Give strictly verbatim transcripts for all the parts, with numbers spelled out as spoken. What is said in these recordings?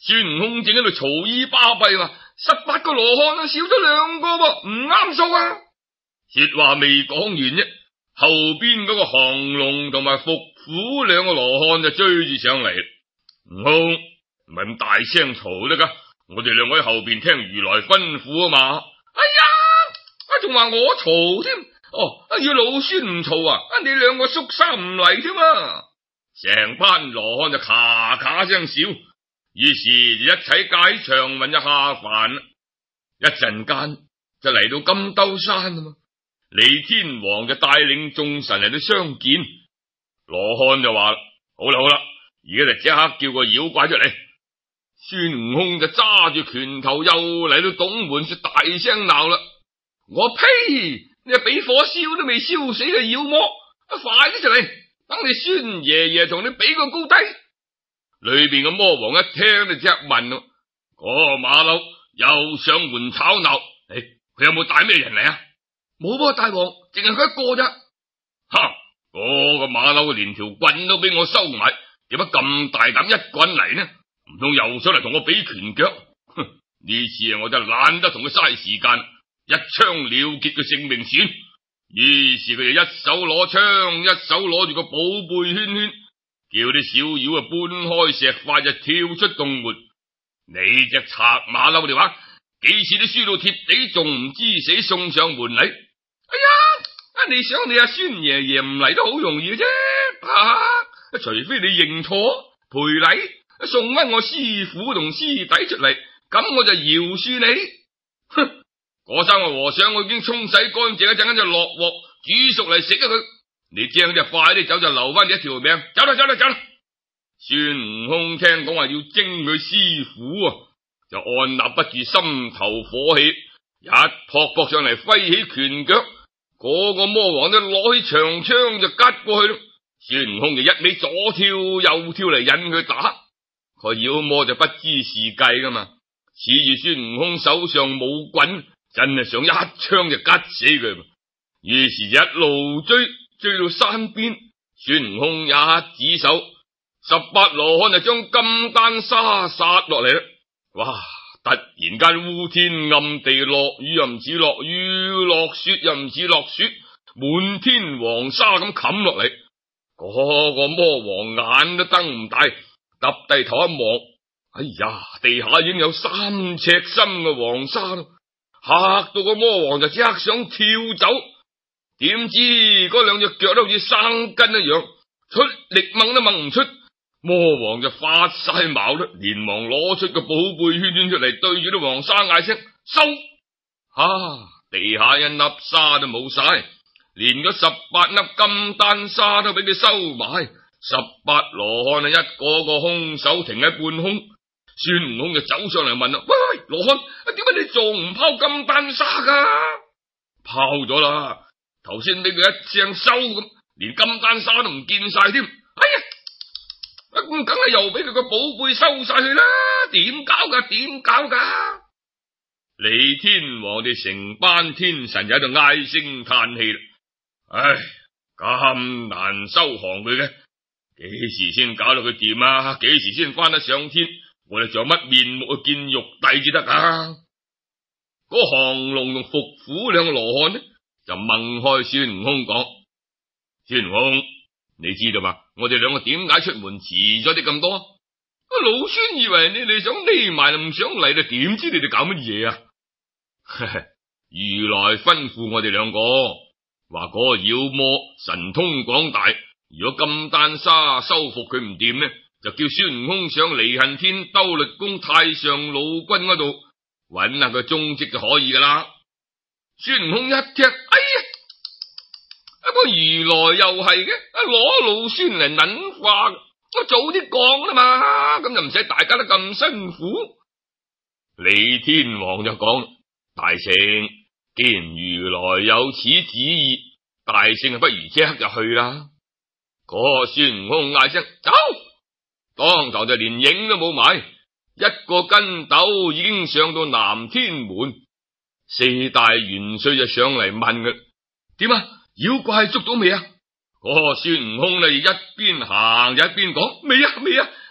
孫悟空正喺度嘈咿巴閉話：十八個羅漢啊，少咗兩個噃，唔啱數啊！說話未講完啫，後邊嗰個降龍同埋伏虎兩個羅漢就追住上嚟。悟空唔係咁大聲嘈得噶，我哋兩個喺後邊聽如來吩咐啊嘛。哎呀，啊仲話我嘈添，哦，啊要老孫唔嘈啊，啊你兩個縮沙唔嚟添啊！成班羅漢就咔咔聲笑，於是就一齊解長文就下凡。一陣間就嚟到金兜山啊嘛，李天王就帶領眾神嚟到相見。羅漢就話：好啦好啦，而家就即刻叫個妖怪出嚟。孫悟空就揸住拳頭又嚟到董門就大聲鬧啦：我呸！你俾火燒都未燒死嘅妖魔，快啲出嚟，等你孫爺爺同你比個高低。裏邊嘅魔王一聽就即刻問咯：嗰個馬騮又上門吵鬧，誒，佢有冇帶咩人嚟啊？冇噃，大王，淨係佢一個咋。哈！嗰個馬騮連條棍都俾我收埋，點解咁大膽一棍嚟呢？唔通又想嚟同我比拳腳？哼！呢次啊，我就懶得同佢嘥時間，一槍了結佢性命算。於是佢就一手攞槍，一手攞住個寶貝圈圈，叫啲小妖啊搬開石塊就跳出洞門。你隻賊馬騮，你話幾次都輸到貼地，仲唔知死送上門嚟？哎呀，啊你想你阿孫爺爺唔嚟都好容易嘅啫，啊，除非你認錯賠禮，送翻我師父同師弟出嚟，咁我就饒恕你。哼！嗰三個和尚我已經沖洗乾淨，一陣間就落鑊煮熟嚟食啊佢。你正就快啲走，就留翻你一條命。走啦走啦走啦！孫悟空聽講話要征佢師父啊，就按捺不住心頭火氣，一撲撲上嚟揮起拳腳，嗰個魔王都攞起長槍就吉過去咯。孫悟空就一味左跳右跳嚟引佢打，個妖魔就不知是計噶嘛，恃住孫悟空手上冇棍，真係想一槍就吉死佢。於是就一路追，追到山邊，孫悟空一指手，十八羅漢就將金丹沙殺落嚟啦！哇！突然間烏天暗地，落雨又唔似落雨，落雪又唔似落雪，滿天黃沙咁冚落嚟。嗰個魔王眼都瞪唔大，耷低頭一望，哎呀，地下已經有三尺深嘅黃沙咯，嚇到個魔王就即刻想跳走，點知嗰兩隻腳都好似生根一樣，出力掹都掹唔出。魔王就發晒矛啦，連忙攞出個寶貝圈圈出嚟，對住啲黃沙嗌聲收。啊！地下一粒沙都冇晒，連嗰十八粒金丹沙都俾佢收埋。十八羅漢啊，一個個空手停喺半空。孫悟空就走上嚟問啦：喂喂，羅漢，點解你仲唔拋金丹沙噶？拋咗啦，頭先俾佢一聲收咁，連金丹沙都唔見晒添。哎呀！咁梗係又俾佢個寶貝收晒去啦，點搞噶？點搞噶？李天王哋成班天神就喺度唉聲嘆氣啦。唉，咁難收降佢嘅，幾時先搞到佢掂啊？幾時先翻得上天？我哋仲有乜面目去見玉帝至得啊？嗰降龍同伏虎兩個羅漢呢，就掹開孫悟空講：孫悟空，你知道嘛？我哋兩個點解出門遲咗啲咁多？老孫以為你哋想匿埋，唔想嚟，就點知你哋搞乜嘢啊？如來吩咐我哋兩個，話嗰個妖魔神通廣大，如果金丹沙收服佢唔掂呢，就叫孫悟空上離恨天兜率宮太上老君嗰度揾下佢蹤跡就可以噶啦。孫悟空一聽，哎呀！一個如來又係嘅，攞老孫嚟撚話，我早啲講啦嘛，咁就唔使大家都咁辛苦。李天王就講：大聖，既然如來有此旨意，大聖不如即刻就去啦。嗰個孫悟空嗌聲走，當堂就連影都冇埋，一個筋斗已經上到南天門。四大元帥就上嚟問佢：點啊？妖怪捉到未啊？嗰個孫悟空呢，一邊行就一邊講：未啊未啊，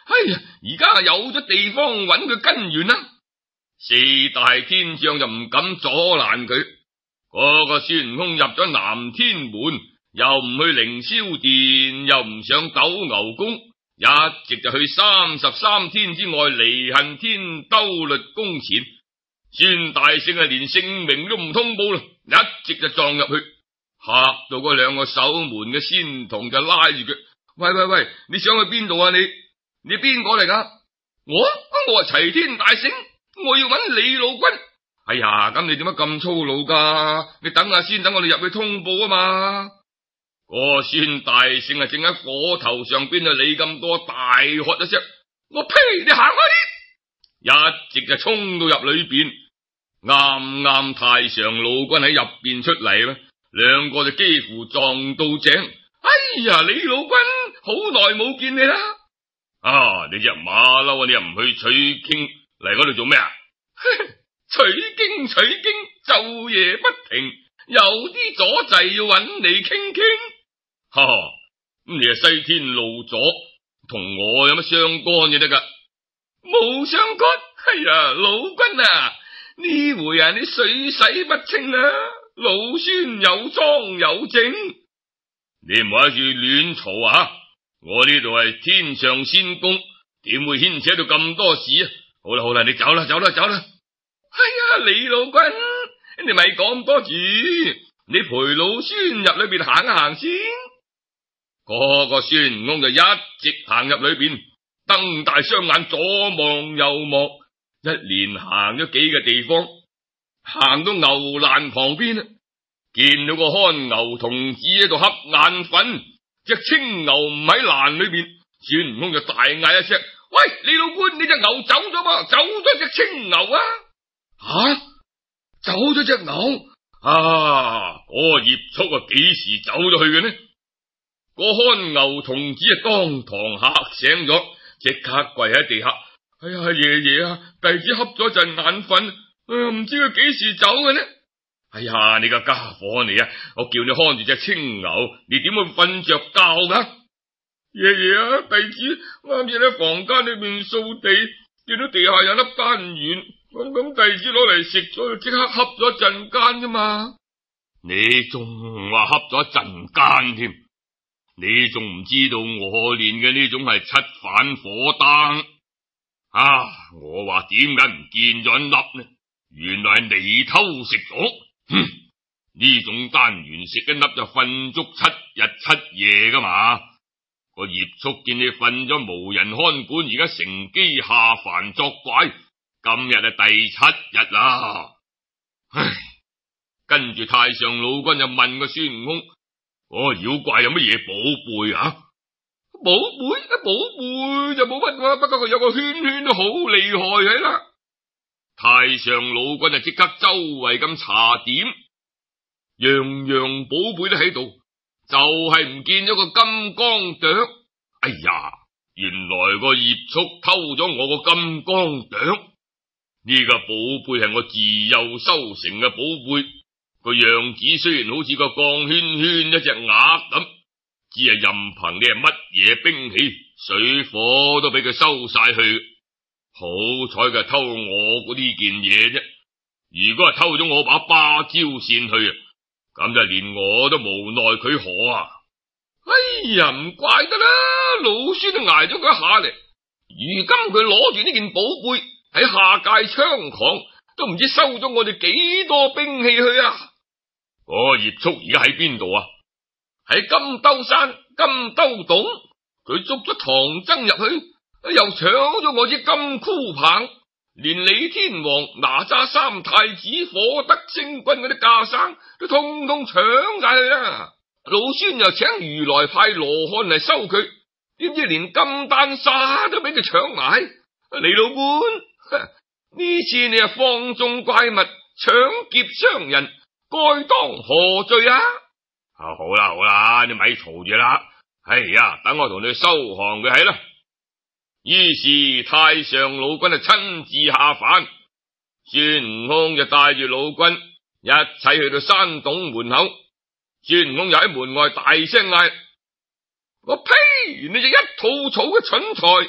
哎呀，而家有咗地方揾佢根源啦。四大天將就唔敢阻攔佢。嗰個孫悟空入咗南天門，又唔去凌霄殿，又唔上斗牛宮，一直就去三十三天之外離恨天兜律宮前。孫大聖啊，連姓名都唔通報啦，一直就撞入去，嚇到嗰兩個守門嘅仙童就拉住佢。喂喂喂，你想去邊度啊？你你邊個嚟噶？我我係齊天大聖，我要揾李老君。哎呀，咁你點解咁粗魯噶？你等下先，等我哋入去通報啊嘛。個孫大聖啊，正喺火頭上邊啊，理咁多，大喝一聲：我呸！你行開啲！一直就衝到入裏邊，啱啱太上老君喺入邊出嚟啦，兩個就幾乎撞到井。哎呀，李老君，好耐冇見你啦！啊，你隻馬騮啊，你又唔去取經嚟嗰度做咩啊？取經取經，晝夜不停，有啲阻滯要揾你傾傾。哈哈，咁你係西天路左，同我有乜相干嘅得噶？冇相干。哎呀，老君啊，呢回啊你水洗不清啦，老孫有莊有證。你唔好喺住亂嘈啊！我呢度係天上仙宮，點會牽扯到咁多事啊？好啦好啦，你走啦走啦走啦！哎呀，李老君，你咪講咁多住，你陪老孫入裏邊行一行先。嗰個孫悟空就一直行入裏邊，瞪大雙眼左望右望，一連行咗幾個地方，行到牛欄旁邊，見到個看牛童子喺度瞌眼瞓，隻青牛唔喺欄裏邊，孫悟空就大嗌一聲：喂，李老官，你隻牛走咗噃，走咗隻青牛啊！吓，走咗隻牛啊！嗰個葉速啊，幾時走咗去嘅呢？個看牛童子啊，當堂嚇醒咗，即刻跪喺地下。哎呀，爺爺啊，弟子瞌咗陣眼瞓，唔、呃、知佢幾時走嘅呢？哎呀，你個家伙嚟啊！我叫你看住隻青牛，你點會瞓着覺噶？爺爺啊，弟子啱先喺房間裏面掃地，見到地下有粒丹丸，咁咁弟子攞嚟食咗，就即刻瞌咗陣間啫嘛。你仲話瞌咗陣間添？你仲唔知道我練嘅呢種係七反火丹啊？我話點解唔見咗一粒呢？原來係你偷食咗。哼，呢種丹丸食一粒就瞓足七日七夜噶嘛。個葉速見你瞓咗無人看管，而家乘機下凡作怪，今日係第七日啦。唉，跟住太上老君就問個孫悟空：哦，妖怪有乜嘢寶貝啊？寶貝啊，寶貝就冇乜啦，不過佢有個圈圈都好厲害嘅啦。太上老君就即刻周圍咁查點，樣樣寶貝都喺度，就係唔見咗個金剛啄。哎呀，原來個葉速偷咗我個金剛啄。呢個寶貝係我自幼修成嘅寶貝，個樣子雖然好似個鋼圈圈一隻鴨咁，只係任憑你係乜嘢兵器，水火都俾佢收晒去。好彩佢偷我嗰呢件嘢啫，如果係偷咗我把芭蕉扇去啊，咁就連我都無奈佢何啊！哎呀，唔怪得啦，老孫都挨咗佢一下嚟。如今佢攞住呢件寶貝喺下界猖狂，都唔知收咗我哋幾多兵器去啊！嗰葉速而家喺邊度啊？喺金兜山金兜洞，佢捉咗唐僧入去，又搶咗我支金箍棒，連李天王、哪吒三太子、火德星君嗰啲架生都通通搶晒去啦。老孫又請如來派羅漢嚟收佢，點知連金丹砂都俾佢搶埋。李老官，呢次你係放縱怪物，搶劫傷人，該當何罪啊？啊，好啦好啦，你咪嘈住啦。哎呀，等我同你收降佢係啦。於是太上老君就親自下凡，孫悟空就帶住老君一齊去到山洞門口。孫悟空又喺門外大聲嗌：我呸！你隻一肚草嘅蠢材，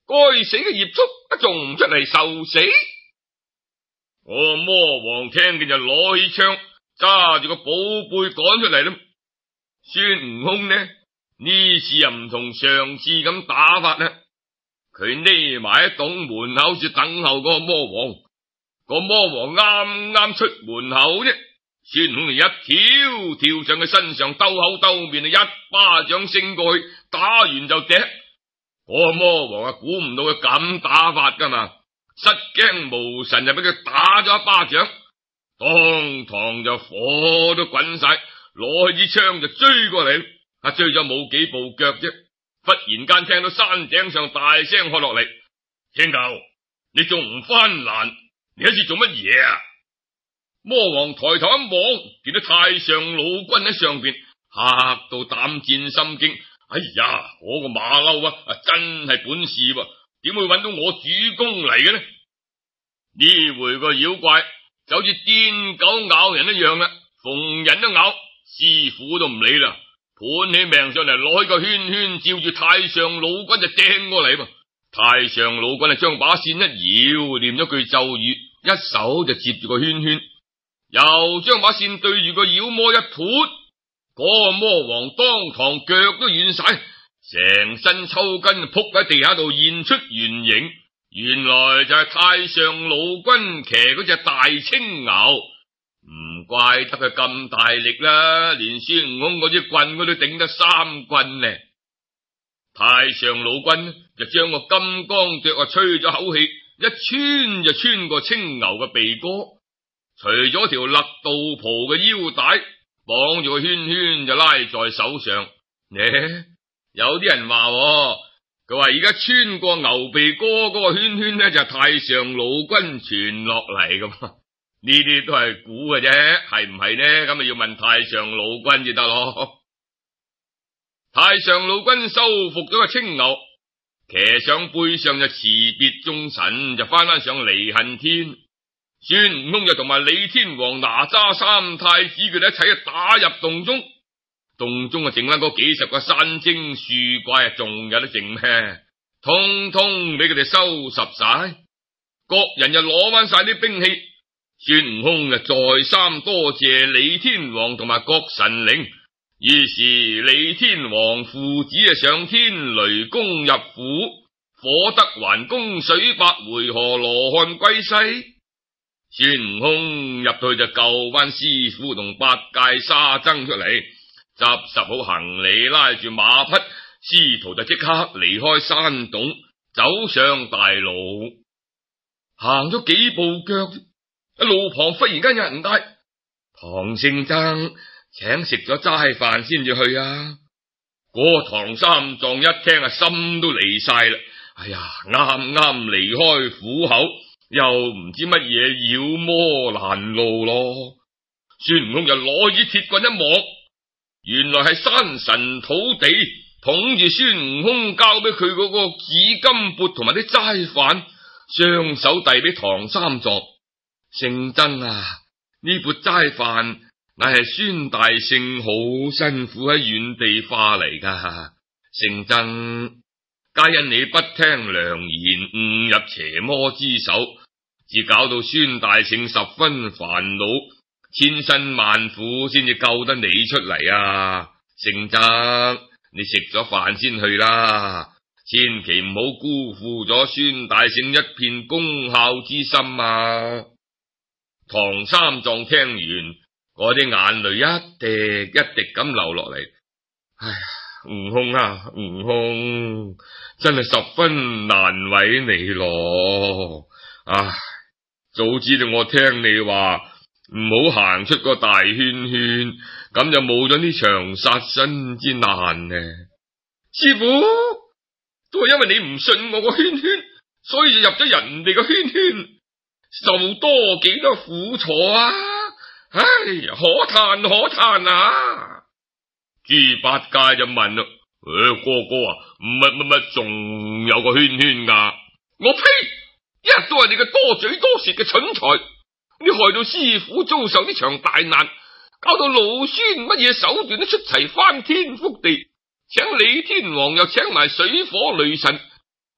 該死嘅葉叔仲唔出嚟受死？我魔王聽見就攞起槍，揸住個寶貝趕出嚟啦。孫悟空呢，呢次又唔同上次咁打法啦，佢匿埋喺洞門口處等候個魔王。個魔王啱啱出門口啫，孫悟空就一跳跳上佢身上，兜口兜面，一巴掌升過去，打完就掟。個魔王啊，估唔到佢咁打法噶嘛，失驚無神就俾佢打咗一巴掌，當堂就火都滾晒，攞起支槍就追過嚟。啊，追咗冇幾步腳啫，忽然間聽到山頂上大聲喝落嚟：青牛，你仲唔翻欄？你喺度做乜嘢啊？魔王抬頭一望，見到太上老君喺上邊，嚇到膽戰心驚。哎呀，我個馬騮啊，真係本事喎，點會揾到我主公嚟嘅呢？呢回個妖怪就好似癲狗咬人一樣啦，逢人都咬，師傅都唔理啦，盤起命上嚟，攞起個圈圈照住太上老君就掟過嚟噃。太上老君啊，將把扇一搖，念咗句咒語，一手就接住個圈圈，又將把扇對住個妖魔一潑，嗰個魔王當堂腳都軟晒，成身抽筋撲喺地下度現出原形，原來就係太上老君騎嗰隻大青牛，唔怪得佢咁大力啦，連孫悟空嗰支棍佢都頂得三棍呢。太上老君就將個金剛鐲啊吹咗口氣，一穿就穿過青牛嘅鼻哥，除咗條勒道袍嘅腰帶，綁住個圈圈就拉在手上。呢，有啲人話，佢話而家穿過牛鼻哥嗰個圈圈呢，就係太上老君傳落嚟噶嘛，呢啲都係估嘅啫，係唔係呢？咁咪要問太上老君至得咯。太上老君收服咗個青牛，騎上背上就辭別眾神，就翻返上離恨天。孫悟空就同埋李天王、哪吒三太子佢哋一齊打入洞中，洞中啊剩翻嗰幾十個山精樹怪啊，仲有得剩咩？通通俾佢哋收拾晒，各人就攞翻晒啲兵器。孫悟空就再三多謝李天王同埋各神靈。於是李天王父子啊上天雷公入府，火德還公水百回河羅漢歸西。孫悟空入去就救翻師傅同八戒沙僧出嚟，執拾好行李，拉住馬匹，師徒就即刻離開山洞，走上大路。行咗幾步腳，一路旁忽然間有人嗌：唐聖僧，請食咗齋飯先至去啊！嗰個唐三藏一聽啊，心都離晒啦。哎呀，啱啱離開虎口，又唔知乜嘢妖魔攔路咯。孫悟空就攞起鐵棍一望，原來係山神土地捧住孫悟空交俾佢嗰個紫金缽同埋啲齋飯，雙手遞俾唐三藏。聖僧啊，呢缽齋飯乃係孫大聖好辛苦喺遠地化嚟噶，聖僧皆因你不聽良言，誤入邪魔之手，至搞到孫大聖十分煩惱，千辛萬苦先至救得你出嚟啊！聖僧，你食咗飯先去啦，千祈唔好辜負咗孫大聖一片功孝之心啊！唐三藏聽完，我啲眼淚一滴一滴咁流落嚟。唉，悟空啊，悟空，真係十分難為你咯。唉，早知道我聽你話唔好行出個大圈圈，咁就冇咗呢場殺身之難呢。師傅，都係因為你唔信我個圈圈，所以就入咗人哋個圈圈，受多幾多苦楚啊！唉，可嘆可嘆啊！豬八戒就問啦：誒、哎，哥哥啊，乜乜乜仲有個圈圈噶？我呸！一日都係你個多嘴多舌嘅蠢材，你害到師傅遭受呢場大難，搞到老孫乜嘢手段都出齊，翻天覆地，請李天王又請埋水火雷神，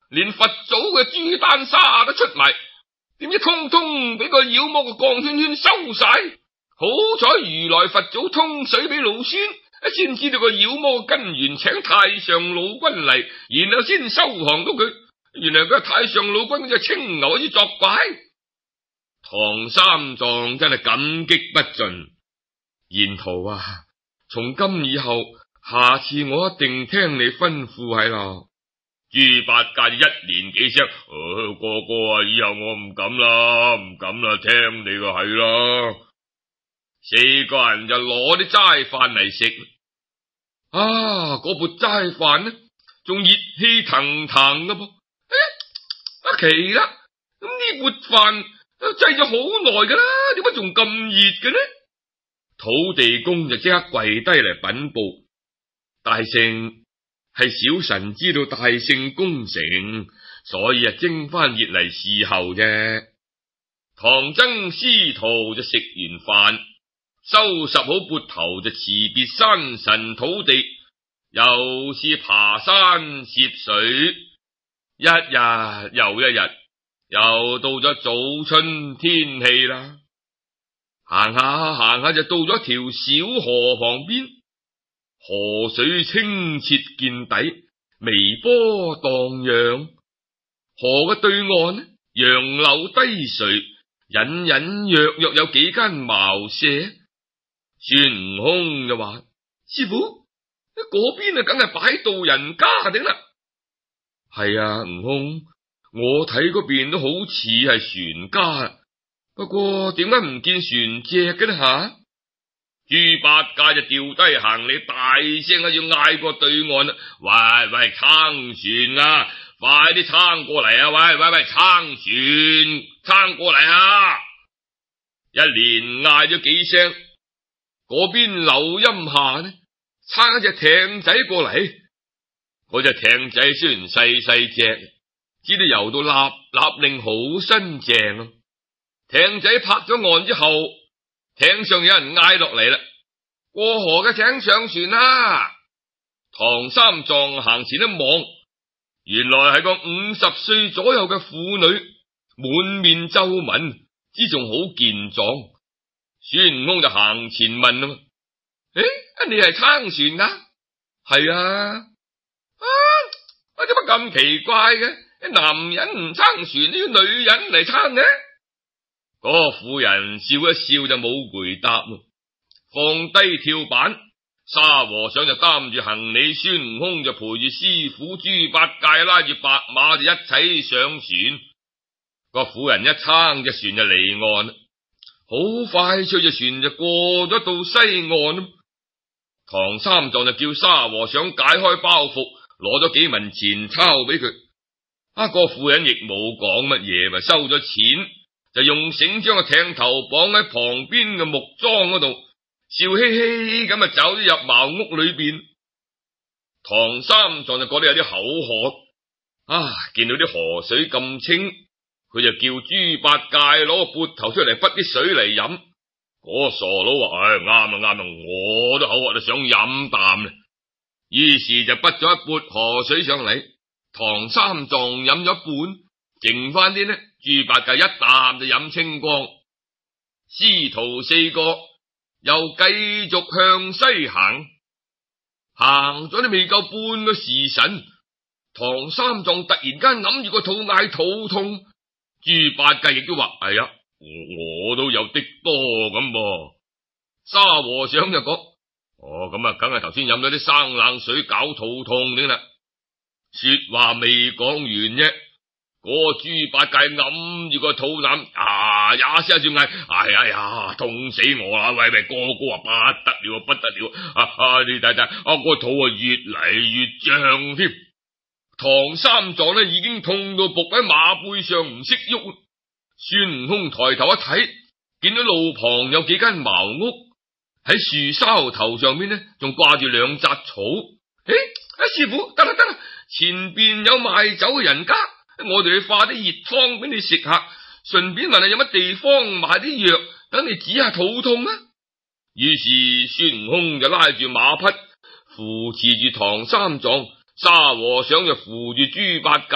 連佛祖嘅豬丹砂都出埋，點知通通俾個妖魔嘅鋼圈圈收晒。好彩如來佛祖通水俾老孫，先知道個妖魔嘅根源，請太上老君嚟，然後先收降到佢。原來佢係太上老君嗰隻青牛之作怪。唐三藏真係感激不盡。賢徒啊，從今以後，下次我一定聽你吩咐係啦。豬八戒一連幾聲，哦，哥哥啊，以後我唔敢啦，唔敢啦，聽你個係啦。四個人就攞啲齋飯嚟食。啊，嗰缽齋飯呢，仲熱氣騰騰噶噃。哎呀，阿奇啦，咁呢缽飯都製咗好耐噶啦，點解仲咁熱嘅呢？土地公就即刻跪低嚟稟報，大聖，係小臣知道大聖功成，所以啊蒸翻熱嚟侍候啫。唐僧師徒就食完飯，收拾好缽頭就辭別山神土地，又是爬山涉水，一日又一日，又到咗早春天氣啦。行下行下就到咗條小河旁邊，河水清澈見底，微波蕩漾。河嘅對岸呢，楊柳低垂，隱隱約約有幾間茅舍。孫悟空就話：師傅，嗰邊啊，梗係擺渡人家頂啦。係啊，悟空，我睇嗰邊都好似係船家。不過點解唔見船隻嘅呢吓？豬八戒就掉低行李，大聲啊要嗌過對岸啦！喂喂，撐船啊，快啲撐過嚟啊！喂喂喂，撐船，撐過嚟啊！一連嗌咗幾聲，嗰邊柳蔭下呢，撐一隻艇仔過嚟。嗰隻艇仔雖然細細隻，只都游到立立令好新淨啊！艇仔泊咗岸之後，艇上有人嗌落嚟啦：過河嘅請上船啦！唐三藏行前一望，原來係個五十歲左右嘅婦女，滿面皺紋，之仲好健壯。孫悟空就行前問啊：誒，你係撐船啊？係啊。啊，點解咁奇怪嘅？男人唔撐船，都要女人嚟撐嘅？嗰個婦人笑一笑就冇回答，放低跳板，沙和尚就擔住行李，孫悟空就陪住師傅豬八戒拉住白馬就一齊上船。個婦人一撐，隻船就離岸，好快脆隻船就過咗到西岸。唐三藏就叫沙和尚解開包袱，攞咗幾文錢鈔俾佢。啊，個婦人亦冇講乜嘢，咪收咗錢。就用繩將個艇頭綁喺旁邊嘅木樁嗰度，笑嘻嘻咁啊走咗入茅屋裏邊。唐三藏就覺得有啲口渴，啊，見到啲河水咁清，佢就叫豬八戒攞個缽頭出嚟滗啲水嚟飲。嗰個傻佬話：唉，啱啊啱啊，我都口渴，就想飲啖啦。於是就滗咗一缽河水上嚟，唐三藏飲咗一半，剩翻啲呢，豬八戒一啖就飲清光。師徒四個又繼續向西行，行咗都未夠半個時辰，唐三藏突然間揞住個肚嗌肚痛。豬八戒亦都話：哎呀，我，我都有啲多咁噃。沙和尚就講：哦，咁啊，梗係頭先飲咗啲生冷水搞肚痛添啦。說話未講完啫，嗰個豬八戒揞住個肚腩，啊，一聲就嗌：哎呀呀，痛死我啦！喂喂，哥哥啊，不得了，不得了！啊啊，你睇睇，啊個肚啊越嚟越脹添。唐三藏呢已經痛到伏喺馬背上唔識喐。孫悟空抬頭一睇，見到路旁有幾間茅屋，喺樹梢頭上邊呢仲掛住兩紮草。誒，啊師傅，得啦得啦，前邊有賣酒嘅人家，我哋去化啲熱湯俾你食下，順便問下有乜地方買啲藥，等你止下肚痛啊。於是孫悟空就拉住馬匹，扶持住唐三藏，沙和尚就扶住豬八戒，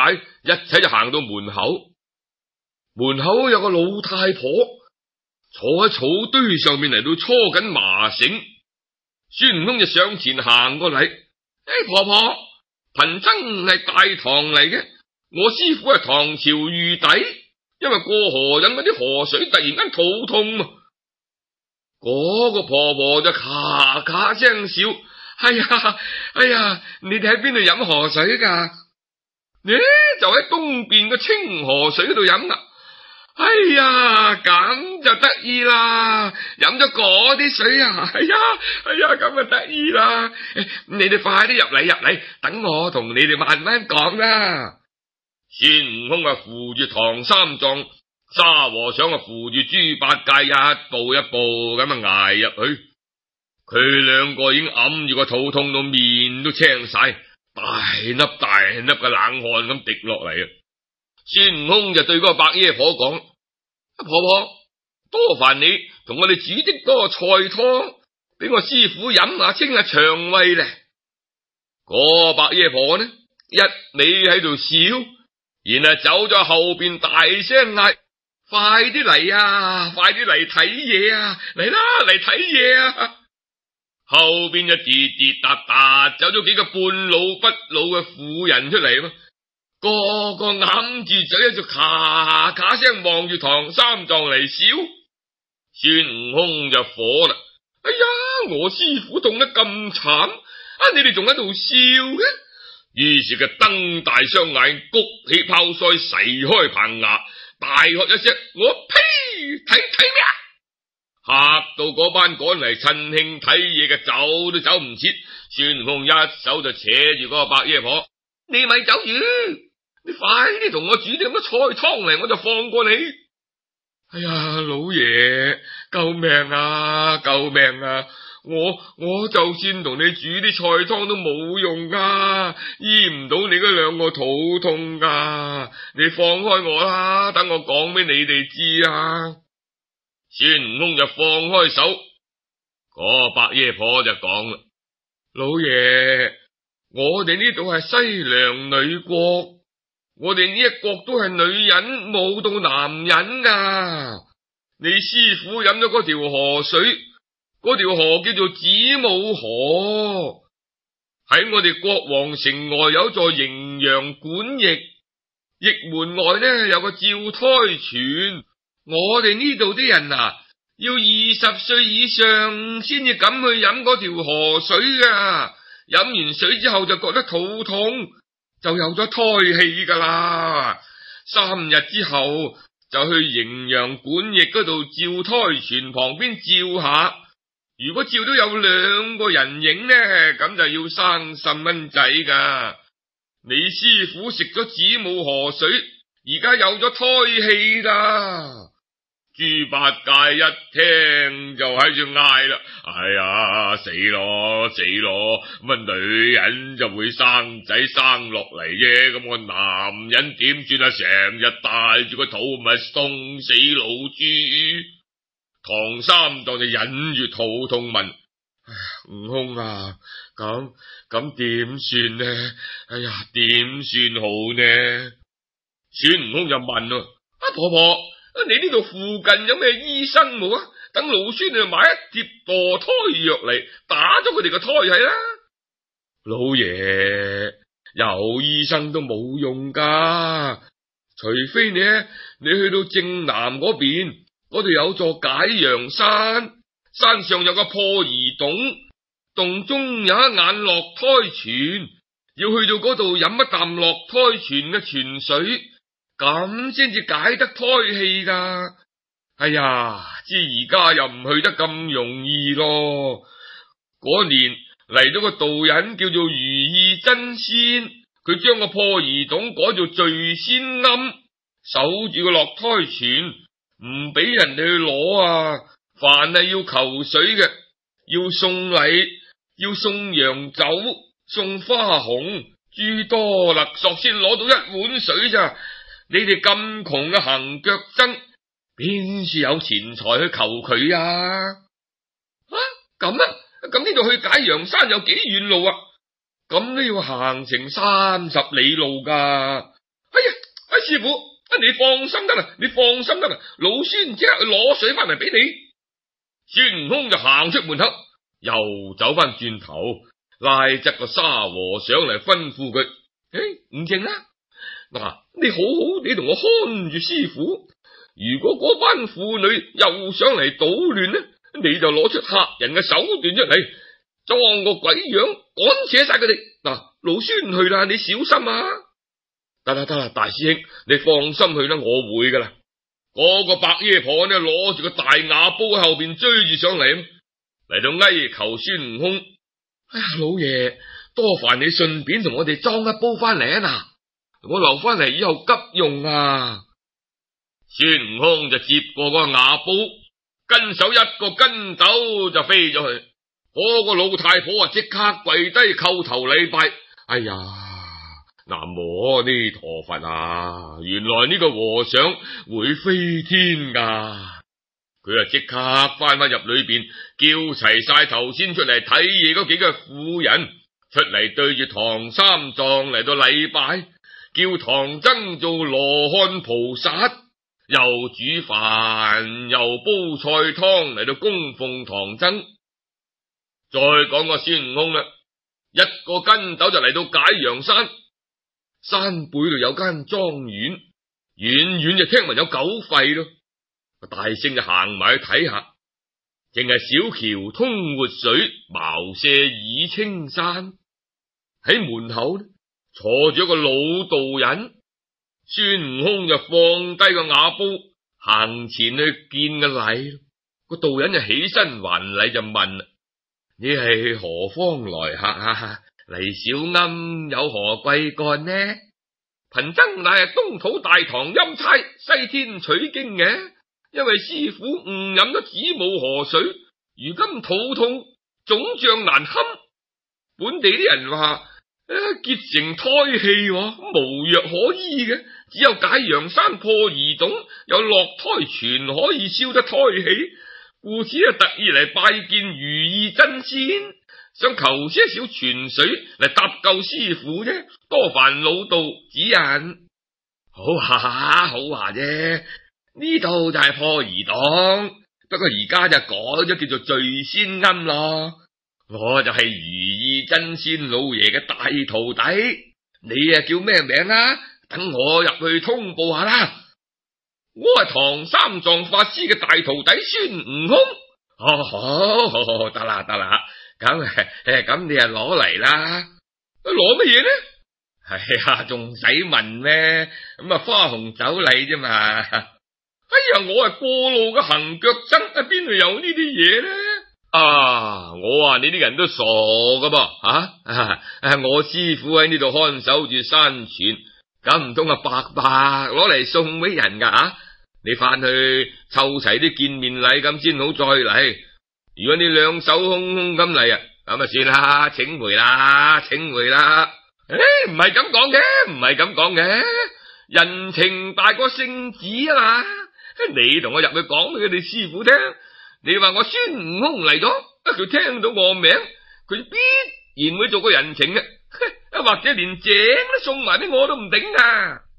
一齊就行到門口。門口有個老太婆坐喺草堆上面嚟到搓緊麻繩。孫悟空就上前行過嚟，誒、哎，婆婆，貧僧係大唐嚟嘅，我師父係唐朝御弟，因為過河飲嗰啲河水突然間肚痛啊。嗰、那個婆婆就咔咔聲笑，哎呀，哎呀，你哋喺邊度飲河水噶？呢就喺東邊嘅清河水度飲啦。哎呀，咁就得意啦！飲咗嗰啲水啊，哎呀，哎呀，咁就得意啦！你哋快啲入嚟入嚟，等我同你哋慢慢講啦。孫悟空啊扶住唐三藏，沙和尚啊扶住豬八戒，一步一步咁啊挨入去。佢兩個已經揞住個肚痛到面都青晒，大粒大粒嘅冷汗咁滴落嚟啊！孫悟空就對嗰個白爺婆講：婆婆，多煩你同我哋煮啲多菜湯，俾我師傅飲下清下腸胃咧。嗰個白爺婆呢，一味喺度笑，然後走咗後邊大聲嗌：快啲嚟啊！快啲嚟睇嘢啊！嚟啦，嚟睇嘢啊！後邊就跌跌踏踏走咗幾個半老不老嘅婦人出嚟，個個揞住嘴喺度咔咔聲望住唐三藏嚟笑。孫悟空就火啦，哎呀，我師父痛得咁慘啊，你哋仲喺度笑嘅？於是佢瞪大雙眼，谷起泡腮，噬開棚牙，大喝一聲：我呸！睇睇咩啊？嚇到嗰班趕嚟趁興睇嘢嘅走都走唔切。孫悟空一手就扯住嗰個白爺婆：你咪走住，你快啲同我煮啲咁嘅菜湯嚟，我就放過你。哎呀，老爺，救命啊！救命啊！我我就算同你煮啲菜湯都冇用噶，醫唔到你嗰兩個肚痛噶。你放開我啦，等我講俾你哋知啊！孫悟空就放開手，嗰個白爺婆就講啦：老爺，我哋呢度係西涼女國，我哋呢一國都係女人，冇到男人噶。你師父飲咗嗰條河水，嗰條河叫做子母河，喺我哋國王城外有座滎陽館驛，驛門外呢有個照胎泉。我哋呢度啲人啊，要二十歲以上先至敢去飲嗰條河水噶，飲完水之後就覺得肚痛，就有咗胎氣噶啦。三日之後就去滎陽館驛嗰度照胎泉旁邊照下，如果照到有兩個人影呢，咁就要生細蚊仔噶。你師父食咗子母河水，而家有咗胎氣啦。豬八戒一聽就喺度嗌啦：哎呀，死咯死咯！乜女人就會生仔生落嚟啫，咁我男人點算啊？成日帶住個肚咪凍死老豬！唐三藏就忍住肚痛問：哎呀，悟空啊，咁咁點算呢？哎呀，點算好呢？孫悟空就問咯：啊，婆婆，你呢度附近有咩醫生冇啊？等老孫去買一碟墮胎藥嚟打咗佢哋個胎係啦。老爺，有醫生都冇用噶，除非你你去到正南嗰邊，嗰度有座解陽山，山上有個破兒洞，洞中有一眼落胎泉，要去到嗰度飲一啖落胎泉嘅泉水，咁先至解得胎氣噶。哎呀，知而家又唔去得咁容易咯。嗰年嚟到個道人叫做如意真仙，佢將個破兒洞改做聚仙庵，守住個落胎泉，唔俾人哋去攞啊。凡係要求水嘅，要送禮，要送洋酒，送花紅，諸多勒索先攞到一碗水咋。你哋咁窮嘅行腳僧，邊處有錢財去求佢啊？啊，咁啊，咁呢度去解陽山有幾遠路啊？咁都要行成三十里路噶。 哎呀，哎師傅，你放心得啦，你放心得啦，老孫即刻去攞水翻嚟俾你。孫悟空就行出門口，又走翻轉頭，拉側個沙和尚嚟吩咐佢：誒，悟淨啦，嗱，你好好地同我看住師傅，如果嗰班婦女又想嚟搗亂呢，你就攞出嚇人嘅手段出嚟，裝個鬼樣趕扯晒佢哋。嗱，老孫去啦，你小心啊！得啦得啦，大師兄，你放心去啦，我會噶啦。嗰個白爺婆呢，攞住個大瓦煲喺後邊追住上嚟，嚟到哀求孫悟空：哎呀，老爺，多煩你順便同我哋裝一煲翻嚟啊！嗱，我留翻嚟以後急用啊！孫悟空就接過個瓦煲，跟手一個跟斗就飛咗去。嗰個老太婆啊，即刻跪低叩頭禮拜：哎呀，南無阿彌陀佛啊！原來呢個和尚會飛天噶。佢啊即刻翻返入裏邊，叫齊晒頭先出嚟睇嘢嗰幾個婦人出嚟，對住唐三藏嚟到禮拜，叫唐僧做羅漢菩薩，又煮飯又煲菜湯嚟到供奉唐僧。再講個孫悟空啦，一個跟斗就嚟到解陽山。山背度有間莊園，遠遠就聽聞有狗吠咯。大聖就行埋去睇下，淨係小橋通活水，茅舍倚青山。喺門口呢坐住一個老道人，孫悟空就放低個瓦煲，行前去見個禮。個道人就起身還禮，就問：你係何方來客啊？嚟小庵有何貴幹呢？貧僧乃係東土大唐欽差西天取經嘅，因為師傅誤飲咗子母河水，如今肚痛腫脹難堪。本地啲人話誒結成胎氣，無藥可醫嘅，只有解陽山破兒洞有落胎泉可以消得胎氣，故此啊特意嚟拜見如意真仙，想求些少泉水嚟搭救師傅啫，多煩老道指引。好話好話啫，呢度就係破兒洞，不過而家就改咗叫做聚仙庵咯。我就係如意真仙老爺嘅大徒弟，你啊叫咩名啊？等我入去通報下啦。我係唐三藏法師嘅大徒弟孫悟空。哦，好，好，好，得啦，得啦。咁誒，咁你啊攞嚟啦。攞乜嘢呢？係啊，仲使問咩？咁啊，花紅酒禮啫嘛。哎呀，我係過路嘅行腳僧，邊度有呢啲嘢呢？啊，我話你啲人都傻噶噃，吓、啊啊！我師傅喺呢度看守住山泉，咁唔通啊白白攞嚟送俾人噶啊？你翻去湊齊啲見面禮咁先好再嚟。如果你兩手空空咁嚟啊，咁啊算啦，請回啦，請回啦。誒，唔係咁講嘅，唔係咁講嘅，人情大過聖旨啊嘛。你同我入去講俾佢哋師傅聽，你話我孫悟空嚟咗，佢聽到我名，佢必然會做個人情嘅，或者連井都送埋俾我都唔頂啊！